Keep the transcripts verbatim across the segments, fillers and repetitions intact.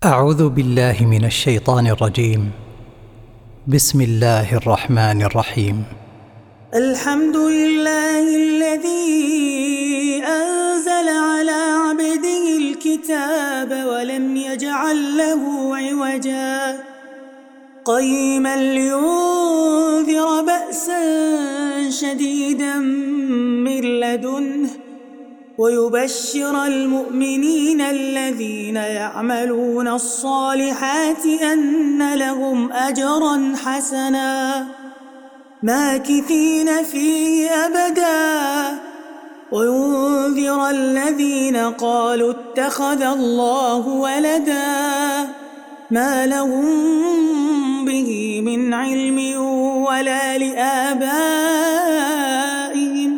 أعوذ بالله من الشيطان الرجيم. بسم الله الرحمن الرحيم. الحمد لله الذي أنزل على عبده الكتاب ولم يجعل له عوجا قيما لينذر بأسا شديدا من لدنه ويبشر المؤمنين الذين يعملون الصالحات أن لهم أجرا حسنا ماكثين فيه أبدا وينذر الذين قالوا اتخذ الله ولدا ما لهم به من علم ولا لآبائهم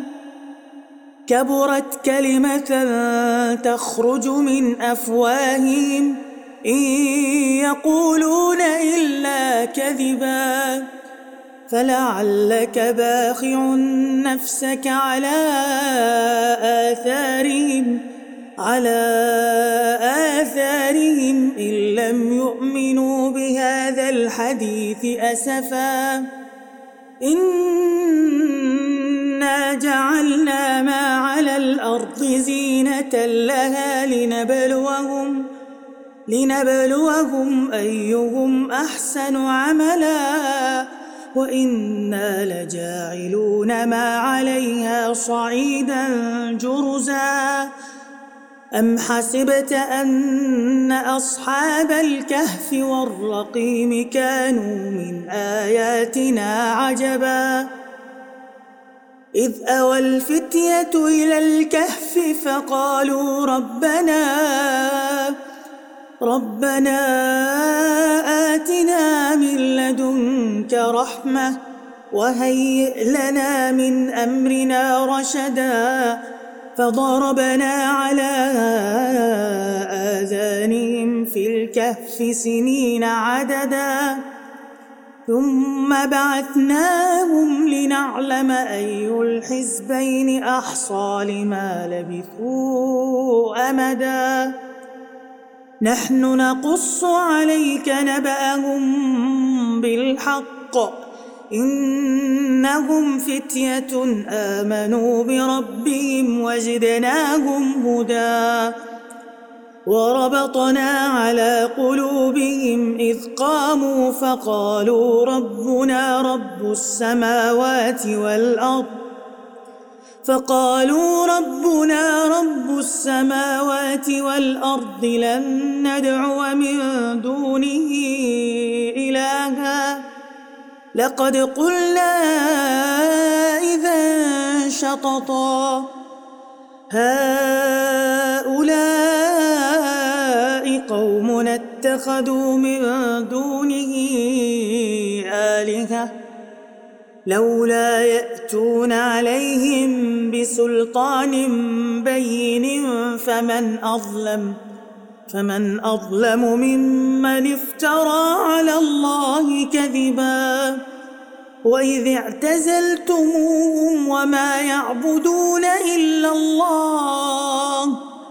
كبرت كلمة تخرج من أفواههم إن يقولون إلا كذبا فلعلك باخع نفسك على آثارهم على آثارهم إن لم يؤمنوا بهذا الحديث أسفا إنا جعلنا ما على الأرض زينة لها لنبلوهم لنبلوهم أيهم أحسن عملا وإنا لجاعلون ما عليها صعيدا جرزا أم حسبت أن أصحاب الكهف والرقيم كانوا من آياتنا عجبا إذ أوى الفتية إلى الكهف فقالوا ربنا ربنا آتنا من لدنك رحمة وهيئ لنا من أمرنا رشدا فضربنا على آذانهم في الكهف سنين عددا ثم بعثناهم لنعلم أي الحزبين أحصى لما لبثوا أمدا نحن نقص عليك نبأهم بالحق إنهم فتية آمنوا بربهم وزدناهم هدى وربطنا على قلوبهم إذ قاموا فقالوا ربنا رب السماوات والأرض فقالوا ربنا رب السماوات والأرض لن ندعو من دونه إلها لقد قلنا إذا شططا هؤلاء قومنا اتخذوا من دونه آلهة لولا يأتون عليهم بسلطان بين فمن أظلم فمن أظلم ممن افترى على الله كذبا وإذ اعتزلتموهم وما يعبدون إلا الله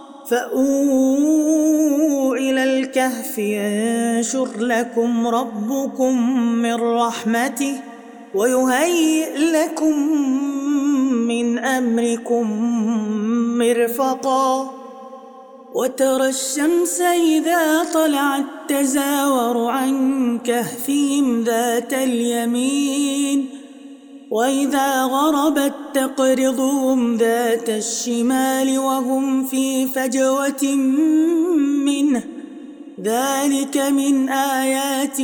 فأووا إلى الكهف ينشر لكم ربكم من رحمته ويهيئ لكم من أمركم مرفقا وترى الشمس إذا طلعت تزاور عن كهفهم ذات اليمين وإذا غربت تقرضهم ذات الشمال وهم في فجوة منه ذلك من آيات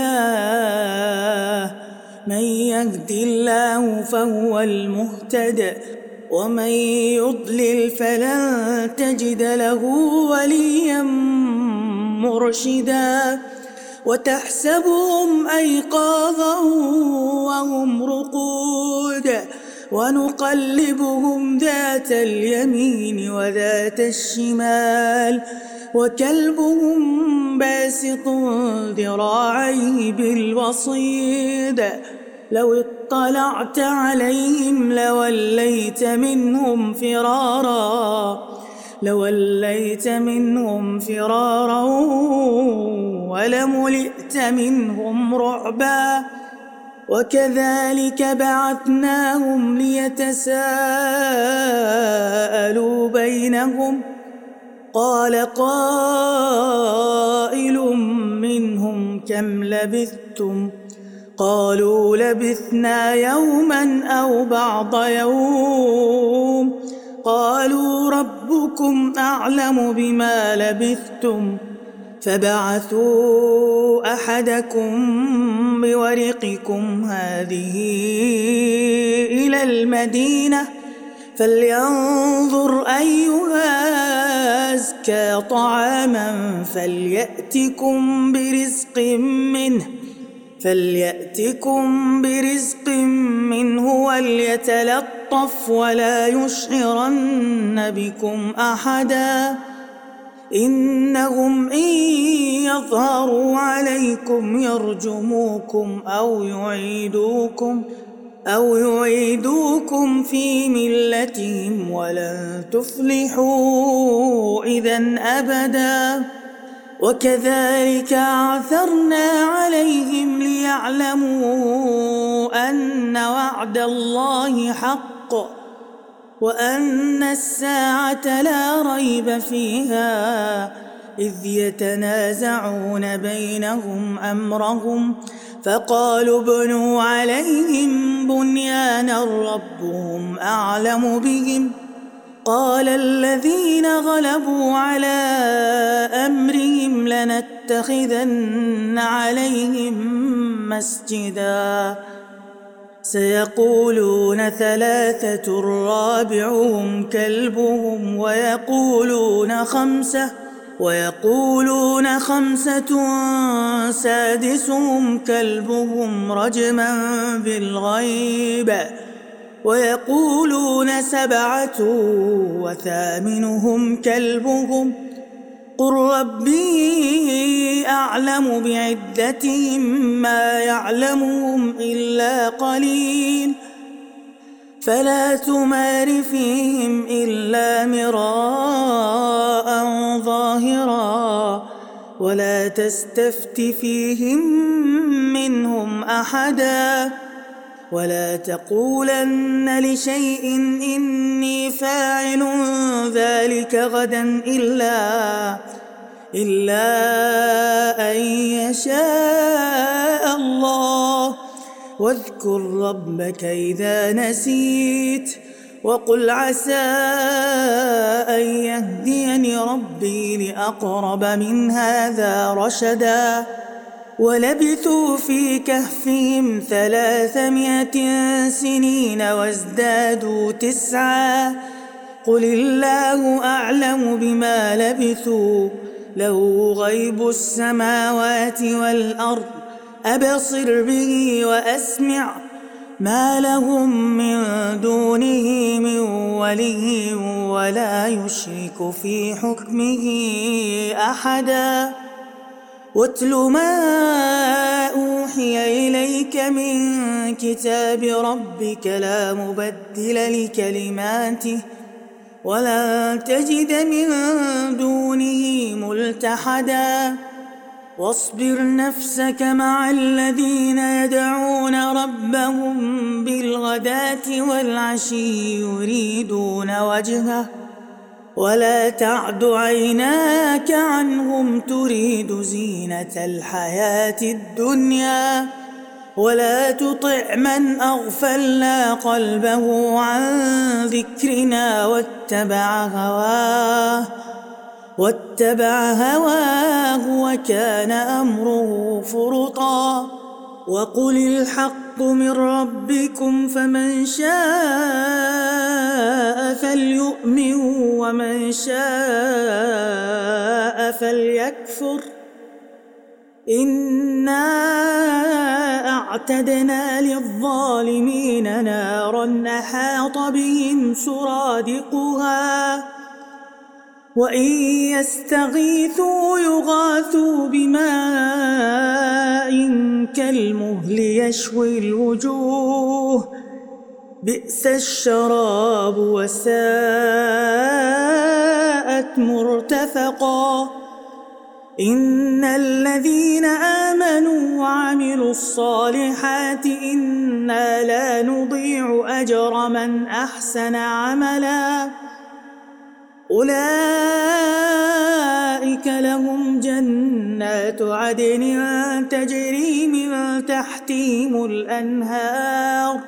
الله من يهد الله فهو المهتد ومن يضلل فلن تجد له وليا مرشدا وتحسبهم أيقاظا وهم رقود ونقلبهم ذات اليمين وذات الشمال وكلبهم باسط ذراعيه بالوصيد لو اطلعت عليهم لوليت منهم فرارا لوليت منهم فرارا ملئت منهم رعبا وكذلك بعثناهم ليتساءلوا بينهم قال قائل منهم كم لبثتم قالوا لبثنا يوما أو بعض يوم قالوا ربكم أعلم بما لبثتم فبعثوا أحدكم بورقكم هذه إلى المدينة فلينظر أيها أزكى طعاما فليأتكم برزق منه فليأتكم برزق منه وليتلطف ولا يشعرن بكم أحدا إنهم إن يظهروا عليكم يرجموكم أو يعيدوكم أو يعيدوكم في ملتهم ولن تفلحوا إذا أبدا وكذلك أعثرنا عليهم ليعلموا أن وعد الله حق وأن الساعة لا ريب فيها إذ يتنازعون بينهم أمرهم فقالوا ابنوا عليهم بنيانا ربهم أعلم بهم قال الذين غلبوا على أمرهم لنتخذن عليهم مسجدا سيقولون ثلاثة رابعهم كلبهم ويقولون خمسة ويقولون خمسة سادسهم كلبهم رجما بالغيب ويقولون سبعة وثامنهم كلبهم قل ربي أعلم بعدتهم ما يعلمهم إلا قليل فلا تمار فيهم إلا مراء ظاهرا ولا تستفت فيهم منهم أحدا ولا تقولن لشيء إني فاعل ذلك غدا إلا إلا أن يشاء الله واذكر ربك إذا نسيت وقل عسى أن يهديني ربي لأقرب من هذا رشدا ولبثوا في كهفهم ثلاثمائة سنين وازدادوا تسعا قل الله أعلم بما لبثوا له غيب السماوات والأرض أبصر به وأسمع ما لهم من دونه من ولي ولا يشرك في حكمه أحدا واتل ما أوحي إليك من كتاب ربك لا مبدل لكلماته ولن تجد من دونه ملتحدا واصبر نفسك مع الذين يدعون ربهم بالغداة والعشي يريدون وجهه ولا تعد عيناك عنهم تريد زينة الحياة الدنيا ولا تطع من أغفلنا قلبه عن ذكرنا واتبع هواه واتبع هواه وكان أمره فرطا وقل الحق من ربكم فمن شاء فليؤمن ومن شاء فليكفر إنا أعتدنا للظالمين نارا أحاط بهم سرادقها وإن يستغيثوا يغاثوا بماء كالمهل يشوي الوجوه بئس الشراب وساءت مرتفقا إن الذين آمنوا وعملوا الصالحات إنا لا نضيع أجر من أحسن عملا أولئك لهم جنات عدن تجري من تحتهم الأنهار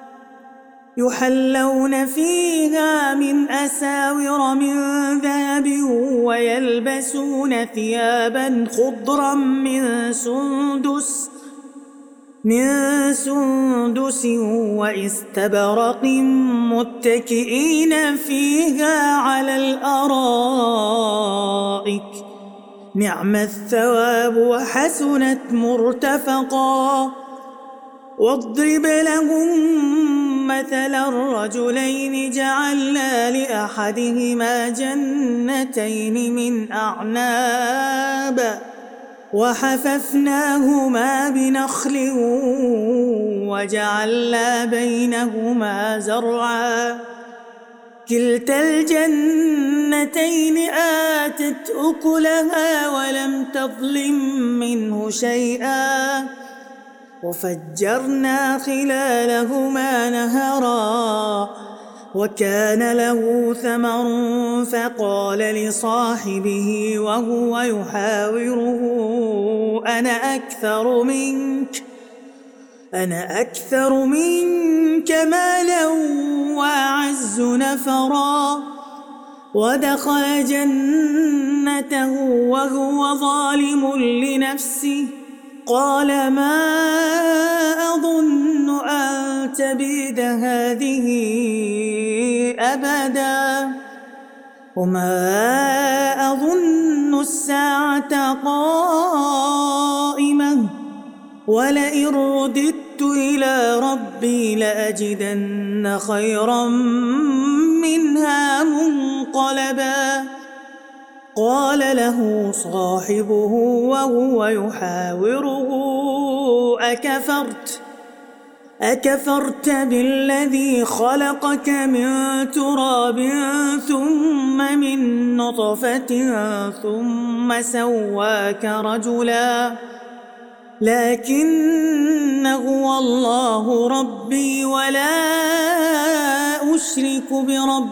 يحلون فيها من أساور من ذهب ويلبسون ثيابا خضرا من سندس من سندس واستبرق متكئين فيها على الأرائك نعم الثواب وحسنت مرتفقا واضرب لهم مثلا الرجلين جعلنا لأحدهما جنتين من أعناب وحففناهما بنخل وجعلنا بينهما زرعا كلتا الجنتين آتت أكلها ولم تظلم منه شيئا وفجرنا خلالهما نهرا وكان له ثمر فقال لصاحبه وهو يحاوره أنا أكثر منك أنا أكثر منك مالا وأعز نفرا ودخل جنته وهو ظالم لنفسه قال ما أظن أن تبيد هذه أبدا وما أظن الساعة قائمة ولئن رددت إلى ربي لأجدن خيرا منها منقلبا قال له صاحبه وهو يحاوره أكفرت أكفرت بالذي خلقك من تراب ثم من نطفة ثم سواك رجلا لكن هو الله ربي ولا أشرك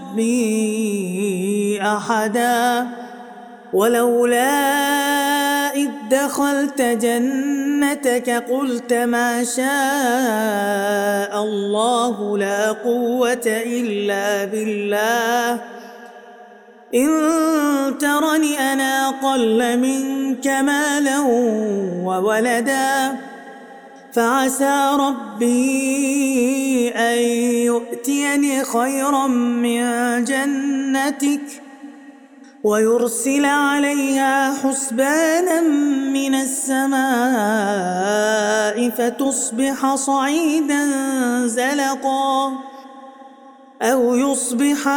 بربي أحدا ولولا إذ دخلت جنتك قلت ما شاء الله لا قوة إلا بالله إن ترني أنا أقل منك مالا وولدا فعسى ربي أن يؤتيني خيرا من جنتك ويرسل عليها حسبانا من السماء فتصبح صعيدا زلقا أو يصبح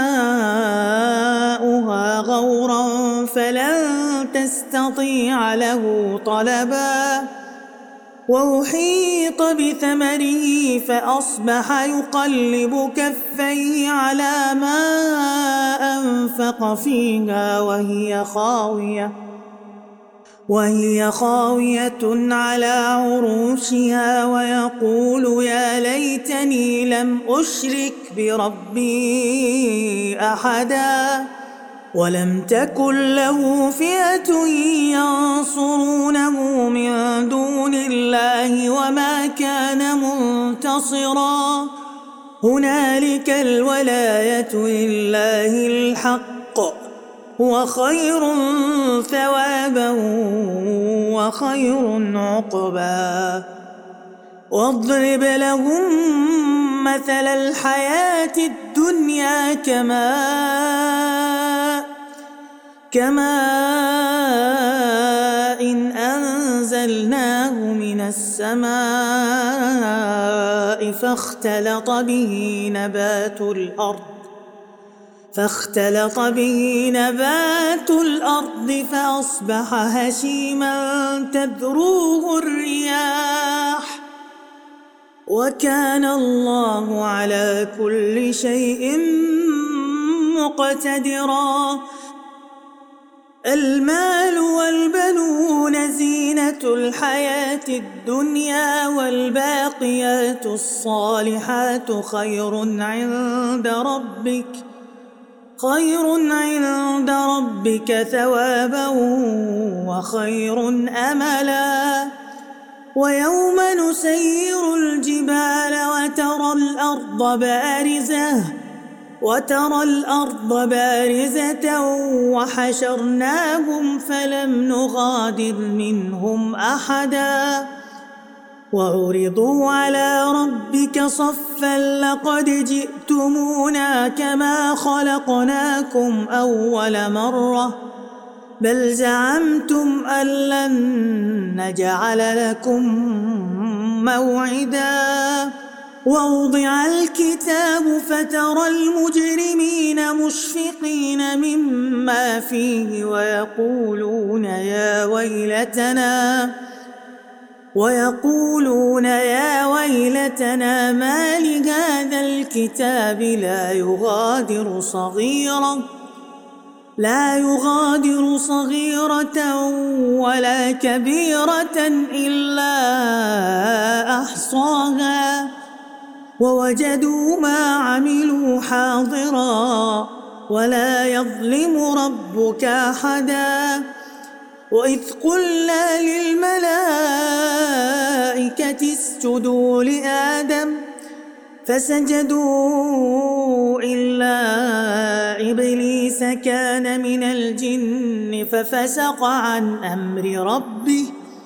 ماؤها غورا فلن تستطيع له طلبا وأحيط بثمره فأصبح يقلب كفيه على ما أنفق فيها وهي خاوية وهي خاوية على عروشها ويقول يا ليتني لم أشرك بربي أحدا ولم تكن له فئة ينصرونه من دون الله وما كان منتصرا هنالك الولاية لله الحق هو خير ثوابا وخير عقبا واضرب لهم مثل الحياة الدنيا كماء كماء إن أنزلناه من السماء فاختلط به نبات الأرض فاختلط به نبات الأرض فأصبح هشيما تذروه الرياح وكان الله على كل شيء مقتدرا المال والبنون زينة الحياة الدنيا، والباقيات الصالحات خير عند ربك خير عند ربك ثوابا وخير أملا. ويوم نسير الجبال وترى الأرض بارزة وترى الأرض بارزة وحشرناهم فلم نغادر منهم أحدا وعرضوا على ربك صفا لقد جئتمونا كما خلقناكم أول مرة بل زعمتم أن لن نجعل لكم موعدا. ووضع الكتاب فترى المجرمين مشفقين مما فيه ويقولون يا ويلتنا ويقولون يا ويلتنا ما لهذا الكتاب لا يغادر صغيرة لا يغادر صغيرة ولا كبيرة إلا أحصاها ووجدوا ما عملوا حاضرا ولا يظلم ربك أحدا. وإذ قلنا للملائكة اسجدوا لآدم فسجدوا إلا إبليس كان من الجن ففسق عن أمر ربه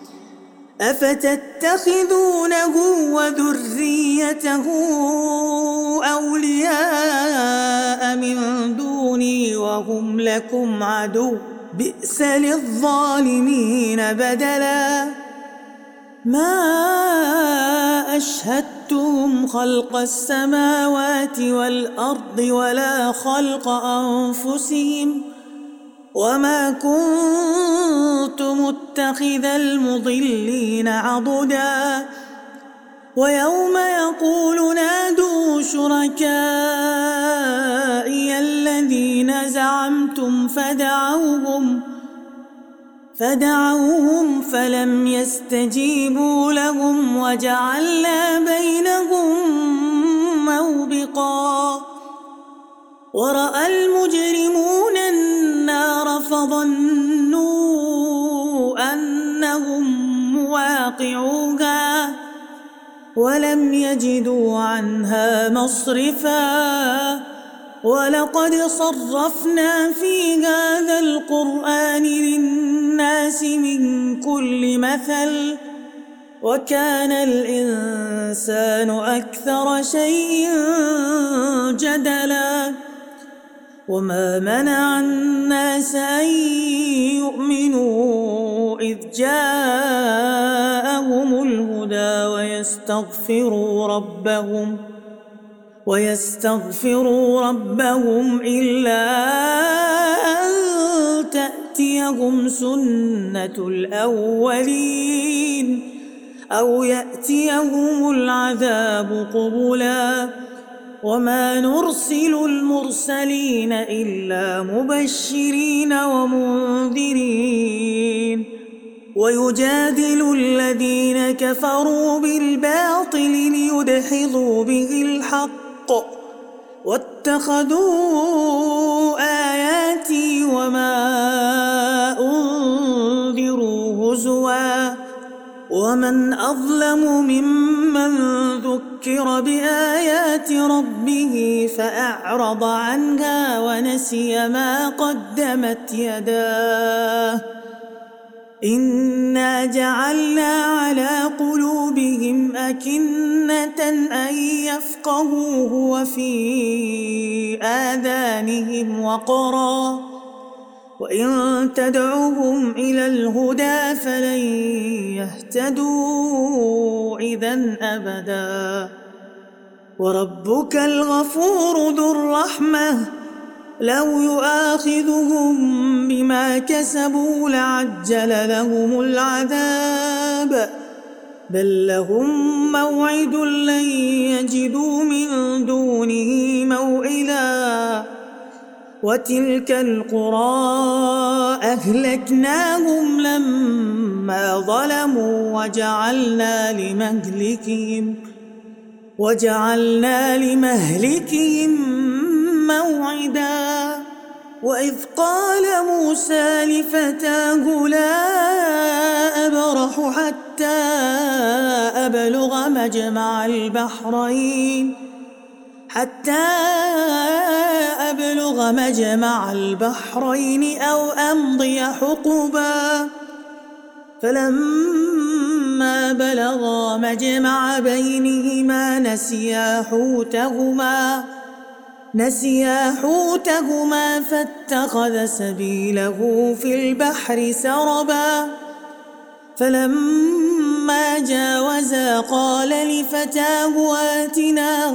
أفتتخذونه وذريته أولياء من دوني وهم لكم عدو بئس للظالمين بدلا. ما أشهدتهم خلق السماوات والأرض ولا خلق أنفسهم وما كنت متخذ المضلين عضدا. ويوم يقول نادوا شركائي الذين زعمتم فدعوهم فدعوهم فلم يستجيبوا لهم وجعلنا بينهم موبقا. ورأى المجرمون النار فظنوا أنهم مواقعوها ولم يجدوا عنها مصرفا. ولقد صرفنا في هذا القرآن للناس من كل مثل وكان الإنسان أكثر شيء جدلا. وما منع الناس أن يؤمنوا إذ جاءهم الهدى ويستغفروا ربهم ويستغفروا ربهم إلا أن تأتيهم سنة الأولين أو يأتيهم العذاب قبلا. وما نرسل المرسلين إلا مبشرين ومنذرين ويجادل الذين كفروا بالباطل ليدحضوا به الحق واتخذوا آياتي وما أنذروا هزوا. ومن أظلم ممن ذكر بآيات ربه فأعرض عنها ونسي ما قدمت يداه إنا جعلنا على قلوبهم أكنة أن يفقهوه وفي آذانهم وقرا وإن تدعوهم إلى الهدى فلن يهتدوا إذا أبدا. وربك الغفور ذو الرحمة لو يؤاخذهم بما كسبوا لعجل لهم العذاب بل لهم موعد لن يجدوا من دونه موئلا. وتلك القرى أهلكناهم لما ظلموا وجعلنا لمهلكهم وجعلنا لمهلكهم موعدا. وإذ قال موسى لفتاه لا أبرح حتى أبلغ مجمع البحرين حتى أبلغ مجمع البحرين أو أمضي حقبا. فلما بلغا مجمع بينهما نسيا حوتهما نسيا حوتهما فاتخذ سبيله في البحر سربا. فلما جاوزا قال لفتاه آتنا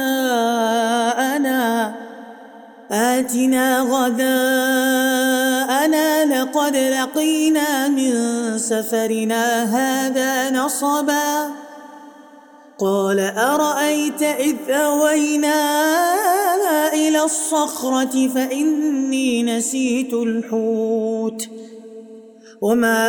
غداءنا آتنا غداءنا لقد لقينا من سفرنا هذا نصبا. قال أرأيت إذ أوينا إلى الصخرة فإني نسيت الحوت وما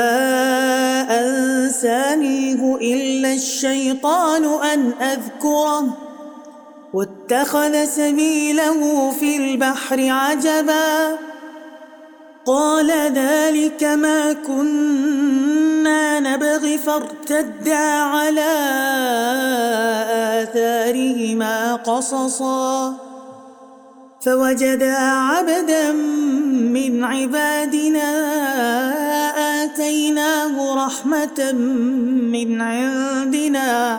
أنسانيه إلا الشيطان أن أذكره واتخذ سبيله في البحر عجبا. قال ذلك ما كنا نبغي فارتدا على آثارهما قصصا. فوجدا عبدا من عبادنا آتيناه رحمة من عندنا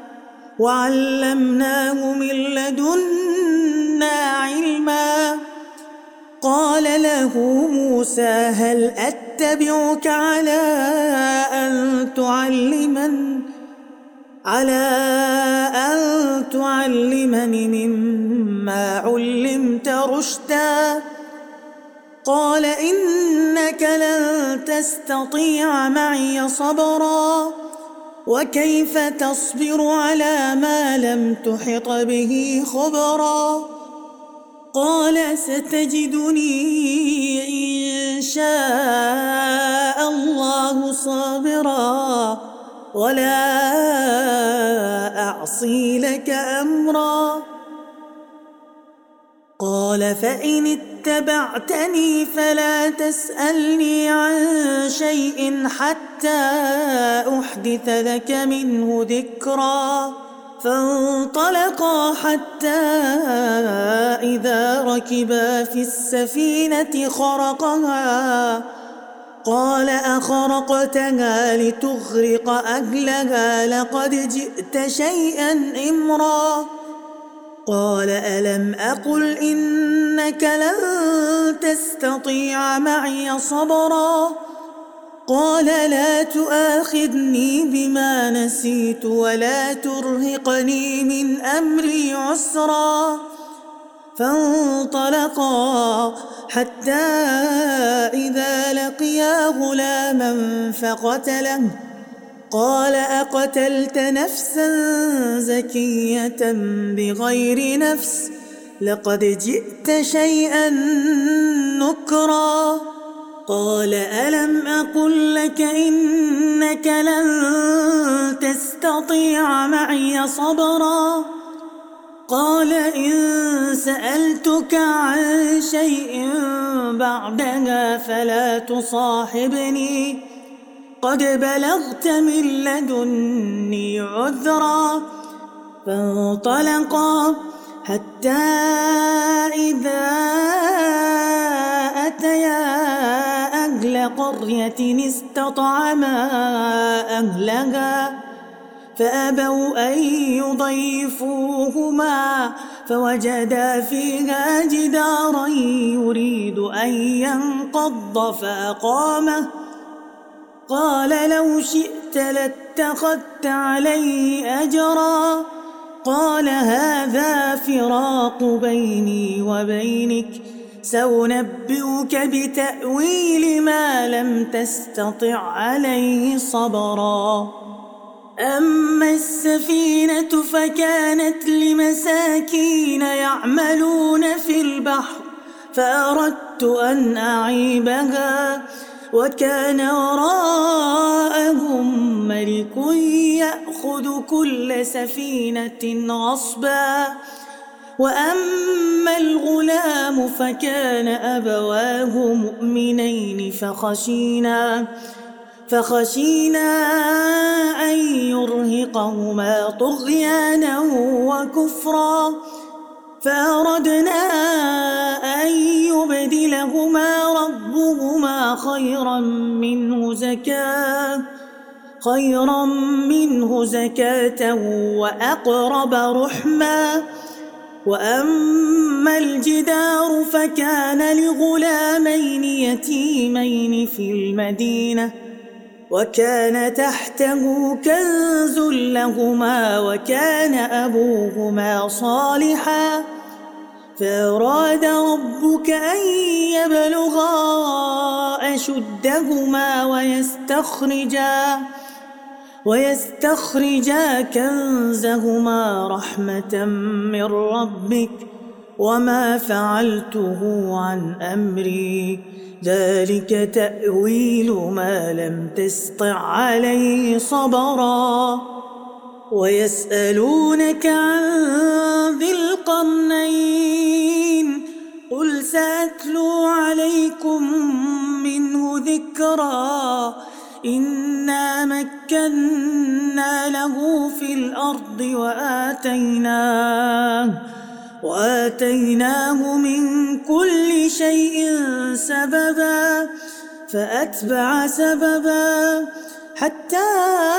وعلمناه من لدنا علما. قال له موسى هل أتبعك على أن تعلمن على أن تعلمني مما علمت رشدا. قال إنك لن تستطيع معي صبرا وكيف تصبر على ما لم تحط به خبرا. قال ستجدني إن شاء الله صابرا ولا أعصي لك أمرا. قال فإن اتبعتني فلا تسألني عن شيء حتى أحدث لك منه ذكرا. فانطلقا حتى إذا ركبا في السفينة خرقها قال أخرقتها لتغرق أهلها لقد جئت شيئا إمرا. قال ألم أقل إنك لن تستطيع معي صبرا. قال لا تؤاخذني بما نسيت ولا ترهقني من أمري عسرا. فانطلقا حتى إذا لقيا غلاما فقتله قال أقتلت نفسا زكية بغير نفس لقد جئت شيئا نكرا. قال ألم أقل لك إنك لن تستطيع معي صبرا. قال إن سألتك عن شيء بعدها فلا تصاحبني قد بلغت من لدني عذرا. فانطلقا حتى إذا أتيا أهل قرية استطعما أهلها فأبوا أن يضيفوهما فوجدا فيها جدارا يريد أن ينقض فأقامه. قال لو شئت لاتخذت عليه أجرا. قال هذا فراق بيني وبينك سأنبئك بتأويل ما لم تستطع عليه صبرا. أما السفينة فكانت لمساكين يعملون في البحر فأردت أن أعيبها وكان وراءهم ملك يأخذ كل سفينة غصبا. وأما الغلام فكان أبواه مؤمنين فخشينا فخشينا أن يرهقهما طغيانا وكفرا، فأردنا أن يبدلهما ربهما خيرا منه زكاة خيرا منه زكاة وأقرب رحما. وأما الجدار فكان لغلامين يتيمين في المدينة وكان تحته كنز لهما وكان أبوهما صالحا، فأراد ربك أن يبلغا أشدهما ويستخرجا ويستخرجا كنزهما رحمة من ربك وما فعلته عن أمري ذلك تأويل ما لم تسطع عليه صبرا. ويسألونك عن ذي القرنين قل سأتلو عليكم منه ذكرا. إنا مكنا له في الأرض وآتيناه وآتيناه من كل شيء سببا فأتبع سببا حتى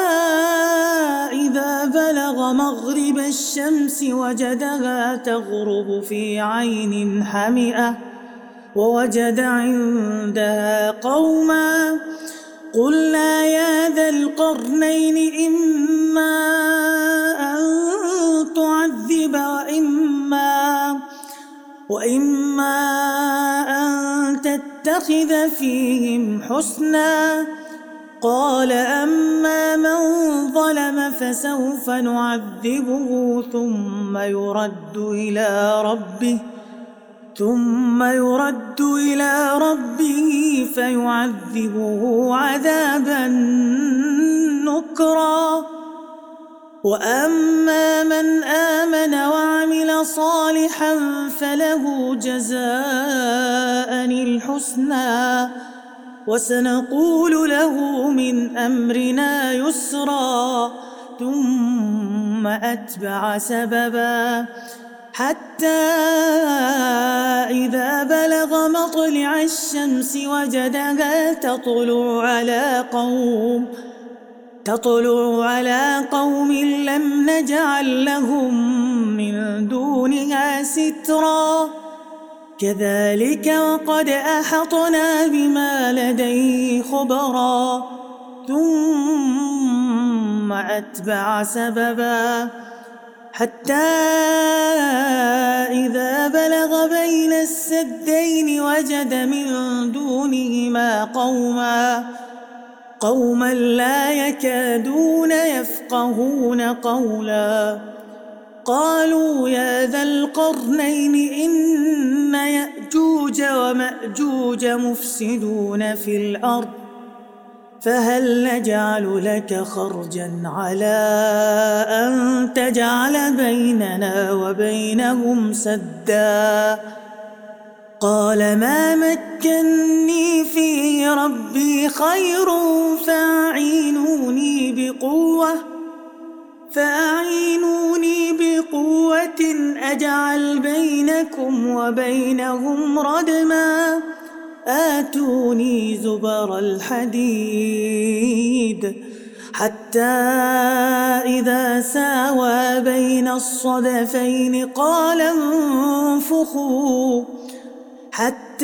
إذا بلغ مغرب الشمس وجدها تغرب في عين حمئة ووجد عندها قوما قلنا يا ذا القرنين إما أن تعذب وإما, وإما أن تتخذ فيهم حسنا. قال أما من ظلم فسوف نعذبه ثم يرد إلى ربه ثم يرد إلى ربه فيعذبه عذابا نكرا. وأما من آمن وعمل صالحا فله جزاء الحسنى وسنقول له من أمرنا يسرا. ثم أتبع سببا حتى إذا بلغ مطلع الشمس وجدها تطلع على قوم تطلع على قوم لم نجعل لهم من دونها سترا. كذلك وقد أحطنا بما لديه خبرا. ثم أتبع سببا حتى إذا بلغ بين السدين وجد من دونهما قوما قوما لا يكادون يفقهون قولا. قالوا يا ذا القرنين إن يأجوج ومأجوج مفسدون في الأرض فهل نجعل لك خرجا على أن تجعل بيننا وبينهم سدا. قال ما مكني فيه ربي خير فأعينوني بقوة فأعينوني بقوة أجعل بينكم وبينهم ردما. آتوني زبر الحديد حتى إذا ساوى بين الصدفين قال انفخوا حتى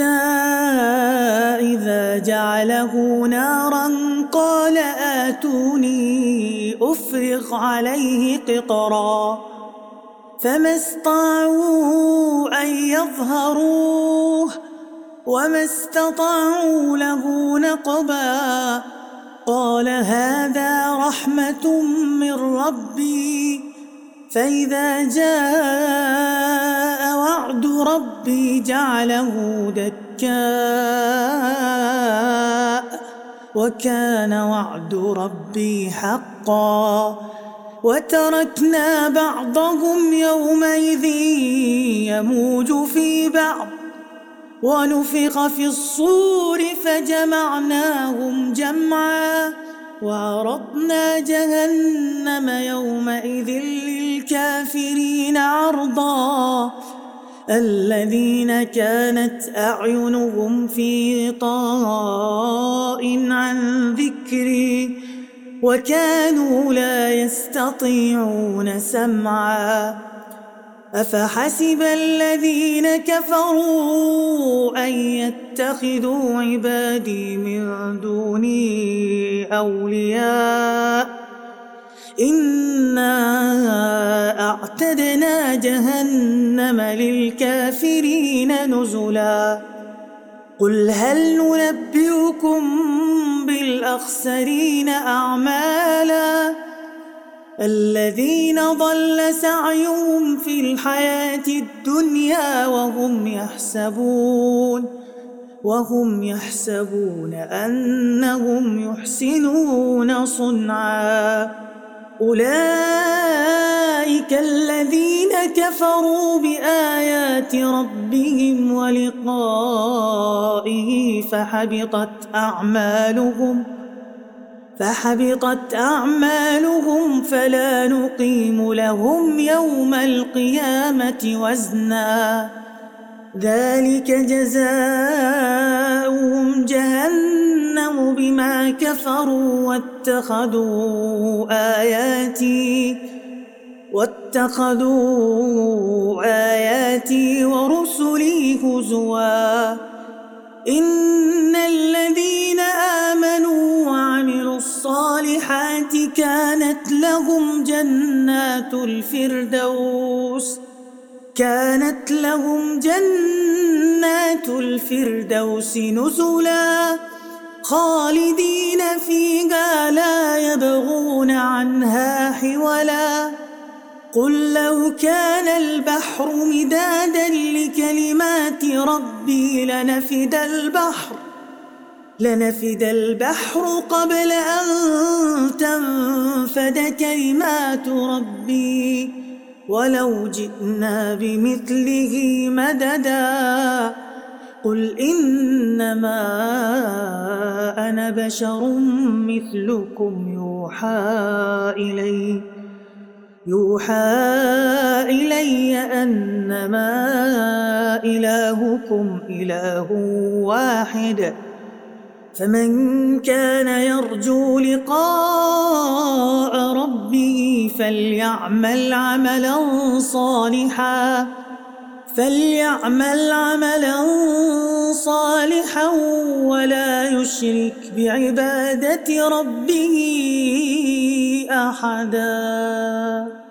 إذا جعله نارا قال آتوني أفرغ عليه قطرا. فما استطاعوا أن يظهروه وما استطاعوا له نقبا. قال هذا رحمة من ربي فإذا جاء وعد ربي جعله دكاء وكان وعد ربي حقا وتركنا بعضهم يومئذ يموج في بعض ونفخ في الصور فجمعناهم جمعا وعرضنا جهنم يومئذ للكافرين عرضا الذين كانت أعينهم في غطاء عن ذكري وكانوا لا يستطيعون سمعا أفحسب الذين كفروا أن يتخذوا عبادي من دوني أولياء إنا أعتدنا جهنم للكافرين نزلا قل هل ننبئكم بالأخسرين أعمالا الذين ضل سعيهم في الحياة الدنيا وهم يحسبون وهم يحسبون أنهم يحسنون صنعا أولئك الذين كفروا بآيات ربهم ولقائه فحبطت أعمالهم فحبطت أعمالهم فلا نقيم لهم يوم القيامة وزنا ذلك جزاؤهم جهنم بما كفروا واتخذوا آياتي واتخذوا آياتي ورسلي هزوا إن الذين آمنوا وعملوا الصالحات كانت لهم جنات الفردوس كانت لهم جنات الفردوس نزلا خالدين فيها لا يبغون عنها حولا قل لو كان البحر مدادا لكلمات ربي لنفد البحر لنفد البحر قبل أن تنفد كلمات ربي ولو جئنا بمثله مددا قل إنما أنا بشر مثلكم يوحى إلي يوحى إلي أنما إلهكم إله واحد فمن كان يرجو لقاء ربه فليعمل عملا صالحا فليعمل عملا صالحا ولا يشرك بعبادة ربه أحدا.